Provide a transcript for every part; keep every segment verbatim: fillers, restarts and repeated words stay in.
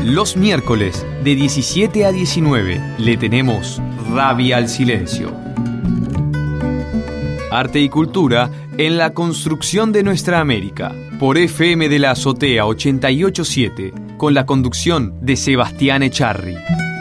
Los miércoles de diecisiete a diecinueve le tenemos Rabia al Silencio. Arte y cultura en la construcción de nuestra América. Por F M de la Azotea ochenta y ocho punto siete, con la conducción de Sebastián Echarri.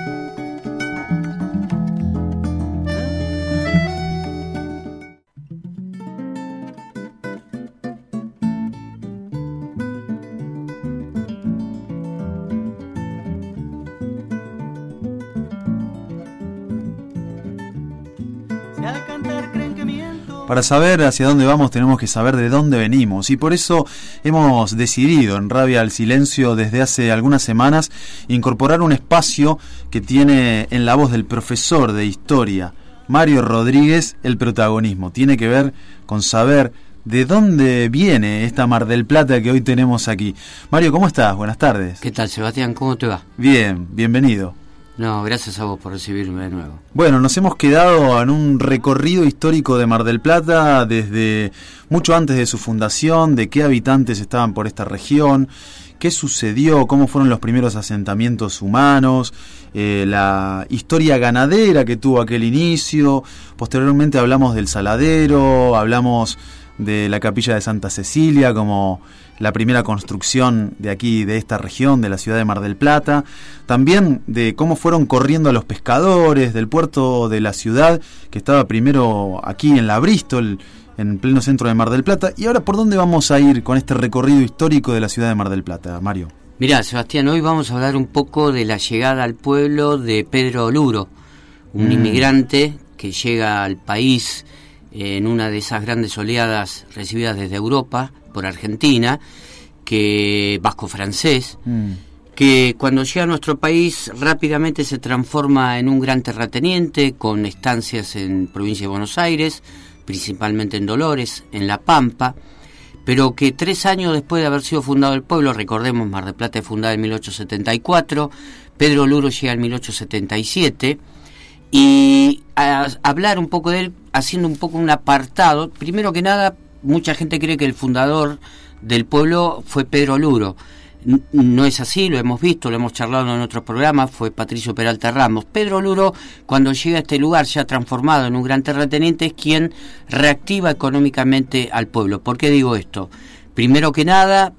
Para saber hacia dónde vamos tenemos que saber de dónde venimos, y por eso hemos decidido en Rabia al Silencio desde hace algunas semanas incorporar un espacio que tiene en la voz del profesor de historia Mario Rodríguez el protagonismo. Tiene que ver con saber de dónde viene esta Mar del Plata que hoy tenemos aquí. Mario, ¿cómo estás? Buenas tardes. ¿Qué tal, Sebastián? ¿Cómo te va? Bien, bienvenido. No, gracias a vos por recibirme de nuevo. Bueno, nos hemos quedado en un recorrido histórico de Mar del Plata desde mucho antes de su fundación, de qué habitantes estaban por esta región, qué sucedió, cómo fueron los primeros asentamientos humanos, eh, la historia ganadera que tuvo aquel inicio. Posteriormente hablamos del Saladero, hablamos de la capilla de Santa Cecilia como la primera construcción de aquí, de esta región, de la ciudad de Mar del Plata. También de cómo fueron corriendo a los pescadores del puerto de la ciudad, que estaba primero aquí en la Bristol, en pleno centro de Mar del Plata. Y ahora, ¿por dónde vamos a ir con este recorrido histórico de la ciudad de Mar del Plata, Mario? Mirá, Sebastián, hoy vamos a hablar un poco de la llegada al pueblo de Pedro Luro, un mm. inmigrante que llega al país en una de esas grandes oleadas recibidas desde Europa por Argentina, que vasco-francés, mm. que cuando llega a nuestro país rápidamente se transforma en un gran terrateniente con estancias en provincia de Buenos Aires, principalmente en Dolores, en La Pampa, pero que tres años después de haber sido fundado el pueblo, recordemos, Mar del Plata es fundada en mil ochocientos setenta y cuatro, Pedro Luro llega en mil ochocientos setenta y siete, y a hablar un poco de él haciendo un poco un apartado. Primero que nada, mucha gente cree que el fundador del pueblo fue Pedro Luro. No es así, lo hemos visto, lo hemos charlado en otros programas, fue Patricio Peralta Ramos. Pedro Luro, cuando llega a este lugar ya transformado en un gran terrateniente, es quien reactiva económicamente al pueblo. ¿Por qué digo esto? Primero que nada,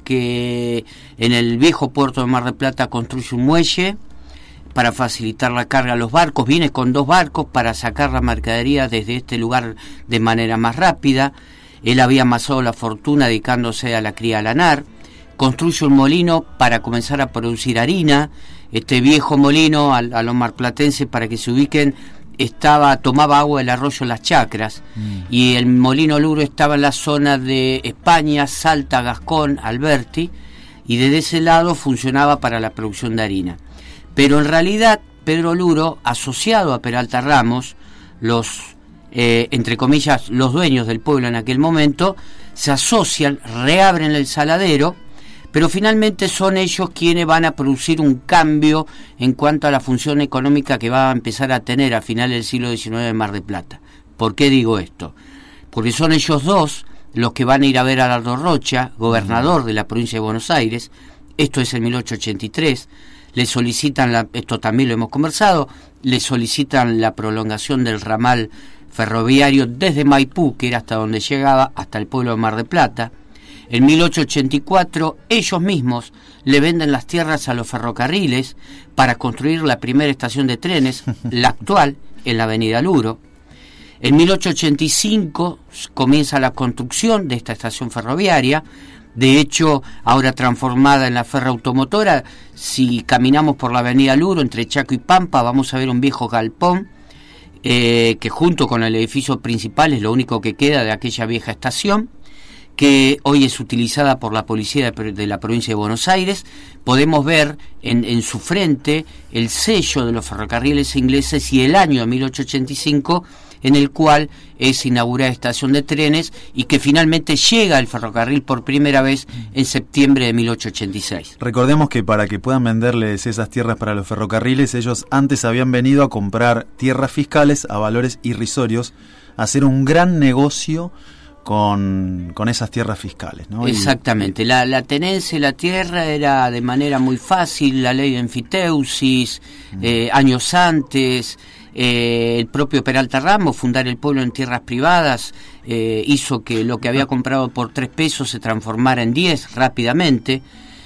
porque en el viejo puerto de Mar del Plata construye un muelle para facilitar la carga a los barcos, viene con dos barcos para sacar la mercadería desde este lugar de manera más rápida. Él había amasado la fortuna dedicándose a la cría lanar, construye un molino para comenzar a producir harina. Este viejo molino, a, a los marplatenses, para que se ubiquen, estaba tomaba agua del arroyo Las Chacras, mm. y el molino Luro estaba en la zona de España, Salta, Gascón, Alberti, y desde ese lado funcionaba para la producción de harina. Pero en realidad Pedro Luro, asociado a Peralta Ramos, los, eh, entre comillas, los dueños del pueblo en aquel momento, se asocian, reabren el Saladero, pero finalmente son ellos quienes van a producir un cambio en cuanto a la función económica que va a empezar a tener a finales del siglo diecinueve en Mar del Plata. ¿Por qué digo esto? Porque son ellos dos los que van a ir a ver a Aldo Rocha, gobernador de la provincia de Buenos Aires. Esto es en mil ochocientos ochenta y tres. Le solicitan, la, esto también lo hemos conversado, le solicitan la prolongación del ramal ferroviario desde Maipú, que era hasta donde llegaba, hasta el pueblo de Mar del Plata. En mil ochocientos ochenta y cuatro ellos mismos le venden las tierras a los ferrocarriles para construir la primera estación de trenes, la actual, en la avenida Luro. En mil ochocientos ochenta y cinco comienza la construcción de esta estación ferroviaria. De hecho, ahora transformada en la ferroautomotora, si caminamos por la avenida Luro, entre Chaco y Pampa, vamos a ver un viejo galpón, eh, que junto con el edificio principal es lo único que queda de aquella vieja estación, que hoy es utilizada por la policía de, de la provincia de Buenos Aires. Podemos ver en, en su frente el sello de los ferrocarriles ingleses y el año de mil ochocientos ochenta y cinco, en el cual es inaugurada estación de trenes, y que finalmente llega el ferrocarril por primera vez en septiembre de mil ochocientos ochenta y seis. Recordemos que para que puedan venderles esas tierras para los ferrocarriles, ellos antes habían venido a comprar tierras fiscales a valores irrisorios, a hacer un gran negocio con, con esas tierras fiscales, ¿no? Exactamente, y, la, la tenencia de la tierra era de manera muy fácil, la ley de enfiteusis, uh-huh. eh, años antes, eh, el propio Peralta Ramos, fundar el pueblo en tierras privadas, eh, hizo que lo que había comprado por tres pesos se transformara en diez rápidamente.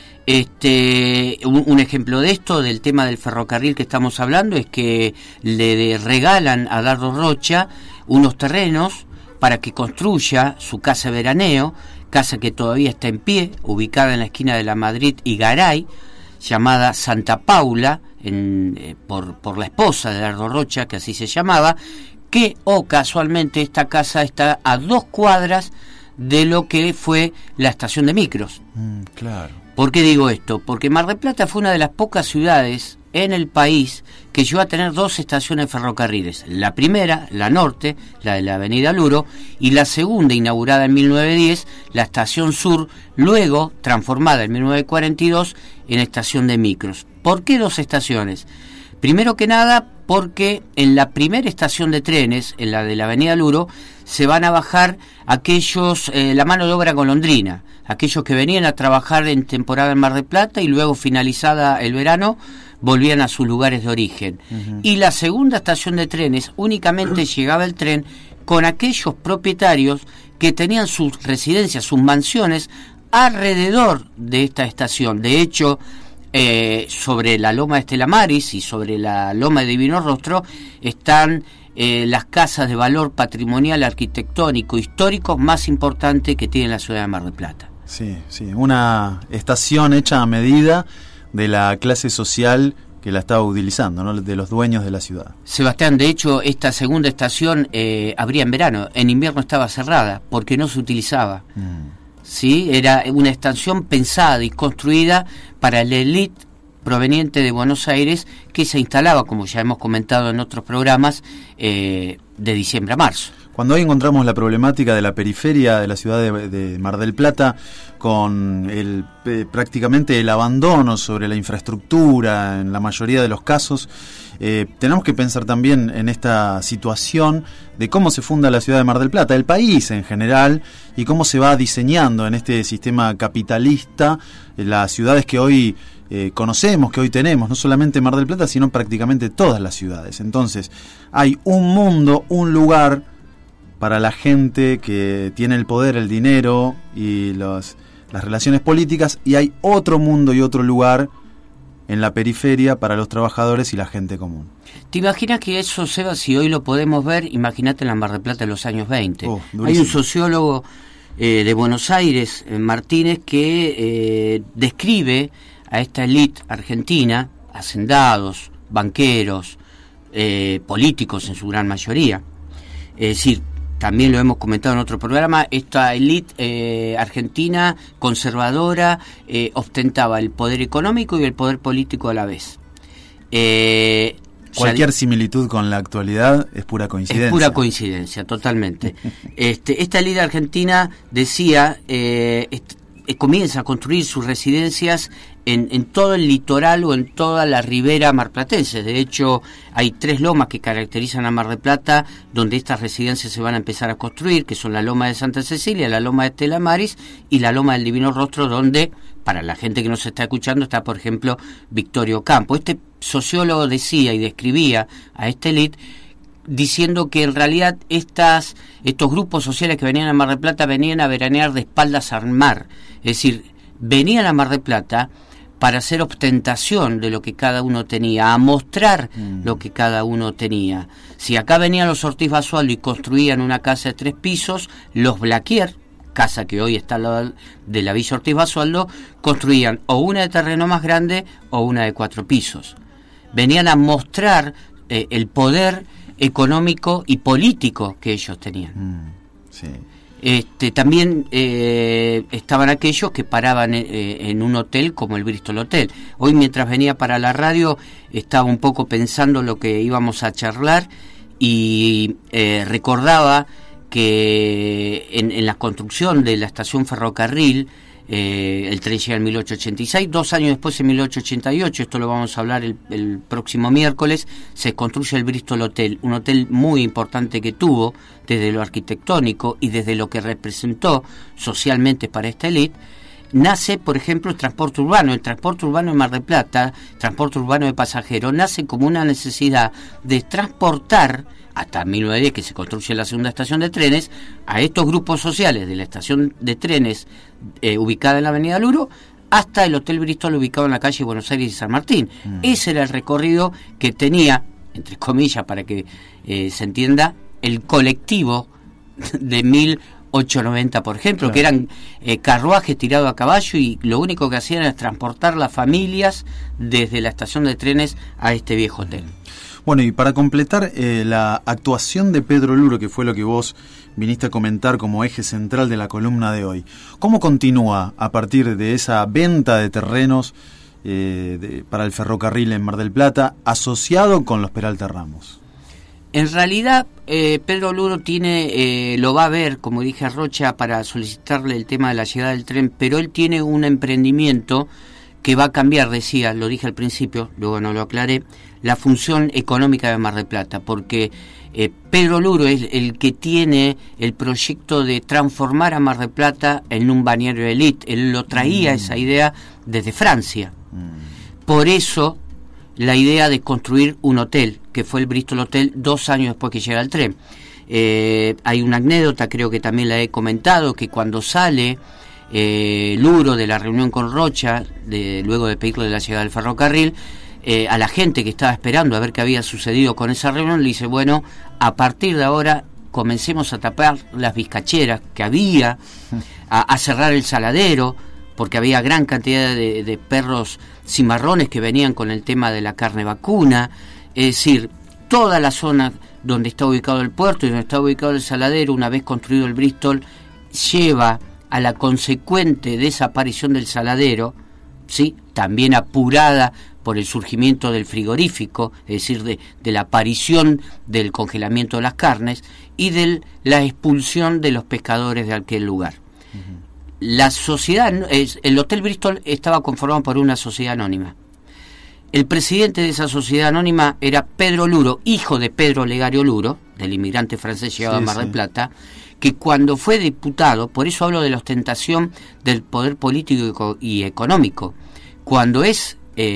Este, un, un ejemplo de esto, del tema del ferrocarril que estamos hablando, es que le regalan a Dardo Rocha unos terrenos para que construya su casa de veraneo, casa que todavía está en pie, ubicada en la esquina de la Madrid y Garay, llamada Santa Paula, en, eh, por, por la esposa de Dardo Rocha, que así se llamaba, que, o oh, casualmente, esta casa está a dos cuadras de lo que fue la estación de micros. Mm, claro. ¿Por qué digo esto? Porque Mar del Plata fue una de las pocas ciudades en el país que llegó a tener dos estaciones ferrocarriles. La primera, la norte, la de la avenida Luro, y la segunda, inaugurada en mil novecientos diez, la estación sur, luego transformada en mil novecientos cuarenta y dos en estación de micros. ¿Por qué dos estaciones? Primero que nada, porque en la primera estación de trenes, en la de la avenida Luro, se van a bajar aquellos, eh, la mano de obra golondrina, aquellos que venían a trabajar en temporada en Mar del Plata y luego, finalizada el verano, volvían a sus lugares de origen. Uh-huh. Y la segunda estación de trenes, únicamente llegaba el tren con aquellos propietarios que tenían sus residencias, sus mansiones, alrededor de esta estación. De hecho, eh, sobre la loma de Estela Maris y sobre la loma de Divino Rostro están eh, las casas de valor patrimonial, arquitectónico, histórico más importante que tiene la ciudad de Mar del Plata. Sí, sí, una estación hecha a medida de la clase social que la estaba utilizando, ¿no? De los dueños de la ciudad. Sebastián, de hecho, esta segunda estación eh, abría en verano, en invierno estaba cerrada porque no se utilizaba. Mm. Sí, era una estación pensada y construida para la élite proveniente de Buenos Aires, que se instalaba, como ya hemos comentado en otros programas, eh, de diciembre a marzo. Cuando hoy encontramos la problemática de la periferia de la ciudad de, de Mar del Plata, con el eh, prácticamente el abandono sobre la infraestructura en la mayoría de los casos, eh, tenemos que pensar también en esta situación de cómo se funda la ciudad de Mar del Plata, el país en general, y cómo se va diseñando en este sistema capitalista las ciudades que hoy eh, conocemos, que hoy tenemos, no solamente Mar del Plata, sino prácticamente todas las ciudades. Entonces, hay un mundo, un lugar para la gente que tiene el poder, el dinero y los, las relaciones políticas, y hay otro mundo y otro lugar en la periferia para los trabajadores y la gente común. ¿Te imaginas que eso, Seba, si hoy lo podemos ver, imagínate en la Mar del Plata de los años veinte? Oh, hay un sociólogo eh, de Buenos Aires, eh, Martínez, que eh, describe a esta élite argentina, hacendados, banqueros, eh, políticos en su gran mayoría. Es decir, también lo hemos comentado en otro programa, esta élite eh, argentina conservadora eh, ostentaba el poder económico y el poder político a la vez. Eh, Cualquier ya, similitud con la actualidad es pura coincidencia. Es pura coincidencia, totalmente. este, esta élite argentina decía, eh, est- eh, comienza a construir sus residencias En, en todo el litoral o en toda la ribera marplatense. De hecho, hay tres lomas que caracterizan a Mar del Plata donde estas residencias se van a empezar a construir, que son la loma de Santa Cecilia, la loma de Estela Maris y la loma del Divino Rostro, donde, para la gente que nos está escuchando, está, por ejemplo, Victorio Campo. Este sociólogo decía y describía a esta élite diciendo que en realidad estas, estos grupos sociales que venían a Mar del Plata venían a veranear de espaldas al mar. Es decir, venían a Mar del Plata para hacer ostentación de lo que cada uno tenía, a mostrar mm. lo que cada uno tenía. Si acá venían los Ortiz Basualdo y construían una casa de tres pisos, los Blaquier, casa que hoy está al lado de la Villa Ortiz Basualdo, construían o una de terreno más grande o una de cuatro pisos. Venían a mostrar eh, el poder económico y político que ellos tenían. Mm. Sí. Este, también eh, estaban aquellos que paraban eh, en un hotel como el Bristol Hotel. Hoy, mientras venía para la radio, estaba un poco pensando lo que íbamos a charlar y eh, recordaba que en, en la construcción de la estación ferrocarril Eh, el tren llega en mil ochocientos ochenta y seis, dos años después, en mil ochocientos ochenta y ocho, esto lo vamos a hablar el, el próximo miércoles, se construye el Bristol Hotel, un hotel muy importante que tuvo desde lo arquitectónico y desde lo que representó socialmente para esta élite. Nace, por ejemplo, el transporte urbano. El transporte urbano en Mar del Plata, transporte urbano de pasajeros, nace como una necesidad de transportar, hasta mil novecientos diez que se construye la segunda estación de trenes, a estos grupos sociales de la estación de trenes eh, ubicada en la avenida Luro, hasta el Hotel Bristol ubicado en la calle Buenos Aires y San Martín. Mm. Ese era el recorrido que tenía, entre comillas, para que eh, se entienda, el colectivo de mil ochocientos noventa, por ejemplo, claro, que eran eh, carruajes tirados a caballo, y lo único que hacían era transportar las familias desde la estación de trenes a este viejo hotel. Bueno, y para completar eh, la actuación de Pedro Luro, que fue lo que vos viniste a comentar como eje central de la columna de hoy, ¿cómo continúa a partir de esa venta de terrenos eh, de, para el ferrocarril en Mar del Plata, asociado con los Peralta Ramos? En realidad, eh, Pedro Luro tiene, eh, lo va a ver, como dije a Rocha, para solicitarle el tema de la llegada del tren, pero él tiene un emprendimiento que va a cambiar, decía, lo dije al principio, luego no lo aclaré, la función económica de Mar del Plata, porque eh, Pedro Luro es el que tiene el proyecto de transformar a Mar del Plata en un balneario de élite. Él lo traía, mm. esa idea, desde Francia. Mm. Por eso, la idea de construir un hotel, que fue el Bristol Hotel, dos años después que llega el tren. Eh, hay una anécdota, creo que también la he comentado, que cuando sale eh, Luro de la reunión con Rocha, de, luego de pedirle la llegada del ferrocarril, eh, a la gente que estaba esperando a ver qué había sucedido con esa reunión, le dice, bueno, a partir de ahora comencemos a tapar las vizcacheras que había, a, a cerrar el saladero, porque había gran cantidad de, de perros cimarrones que venían con el tema de la carne vacuna. Es decir, toda la zona donde está ubicado el puerto y donde está ubicado el saladero, una vez construido el Bristol, lleva a la consecuente desaparición del saladero, ¿sí?, también apurada por el surgimiento del frigorífico, es decir, de, de la aparición del congelamiento de las carnes y de la expulsión de los pescadores de aquel lugar. Uh-huh. La sociedad, el Hotel Bristol estaba conformado por una sociedad anónima. El presidente de esa sociedad anónima era Pedro Luro, hijo de Pedro Legario Luro, del inmigrante francés llegado sí, a Mar del sí. Plata, que cuando fue diputado, por eso hablo de la ostentación del poder político y económico, cuando es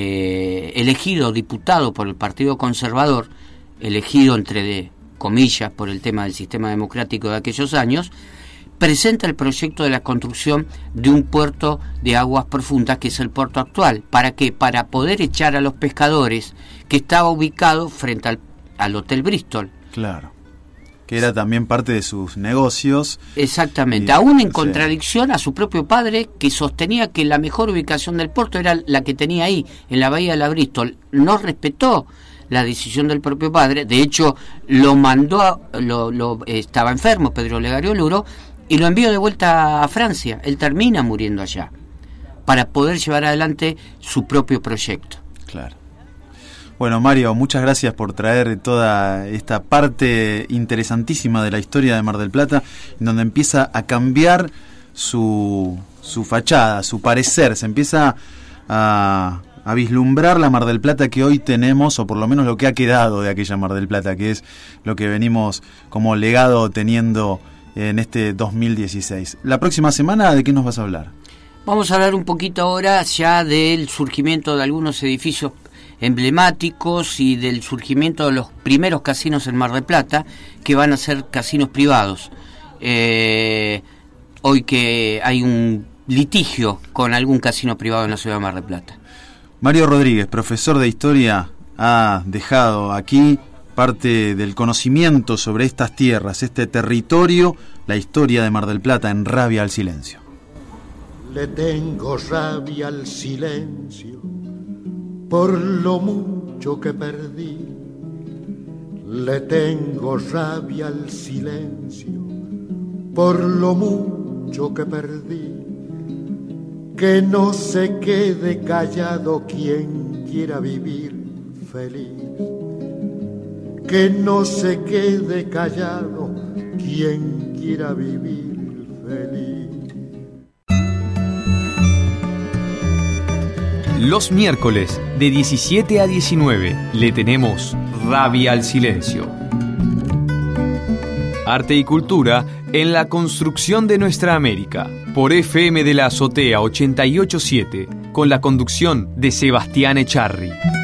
eh, elegido diputado por el Partido Conservador, elegido entre de comillas por el tema del sistema democrático de aquellos años, presenta el proyecto de la construcción de un puerto de aguas profundas, que es el puerto actual. ¿Para qué? Para poder echar a los pescadores, que estaba ubicado frente al, al Hotel Bristol. Claro, que era también parte de sus negocios. Exactamente, y, aún en contradicción a su propio padre, que sostenía que la mejor ubicación del puerto era la que tenía ahí, en la bahía de la Bristol. No respetó la decisión del propio padre, de hecho lo mandó, a, lo, lo estaba enfermo Pedro Legario Luro, y lo envió de vuelta a Francia. Él termina muriendo allá para poder llevar adelante su propio proyecto. Claro. Bueno, Mario, muchas gracias por traer toda esta parte interesantísima de la historia de Mar del Plata, en donde empieza a cambiar su, su fachada, su parecer, se empieza a, a vislumbrar la Mar del Plata que hoy tenemos, o por lo menos lo que ha quedado de aquella Mar del Plata, que es lo que venimos como legado teniendo en este dos mil dieciséis. La próxima semana, ¿de qué nos vas a hablar? Vamos a hablar un poquito ahora ya del surgimiento de algunos edificios emblemáticos y del surgimiento de los primeros casinos en Mar del Plata, que van a ser casinos privados. Eh, hoy que hay un litigio con algún casino privado en la ciudad de Mar del Plata. Mario Rodríguez, profesor de Historia, ha dejado aquí parte del conocimiento sobre estas tierras, este territorio, la historia de Mar del Plata en Rabia al Silencio. Le tengo rabia al silencio por lo mucho que perdí. Le tengo rabia al silencio por lo mucho que perdí. Que no se quede callado quien quiera vivir feliz. Que no se quede callado quien quiera vivir feliz. Los miércoles de diecisiete a diecinueve le tenemos Rabia al Silencio. Arte y cultura en la construcción de nuestra América. Por F M de la Azotea ochenta y ocho punto siete, con la conducción de Sebastián Echarri.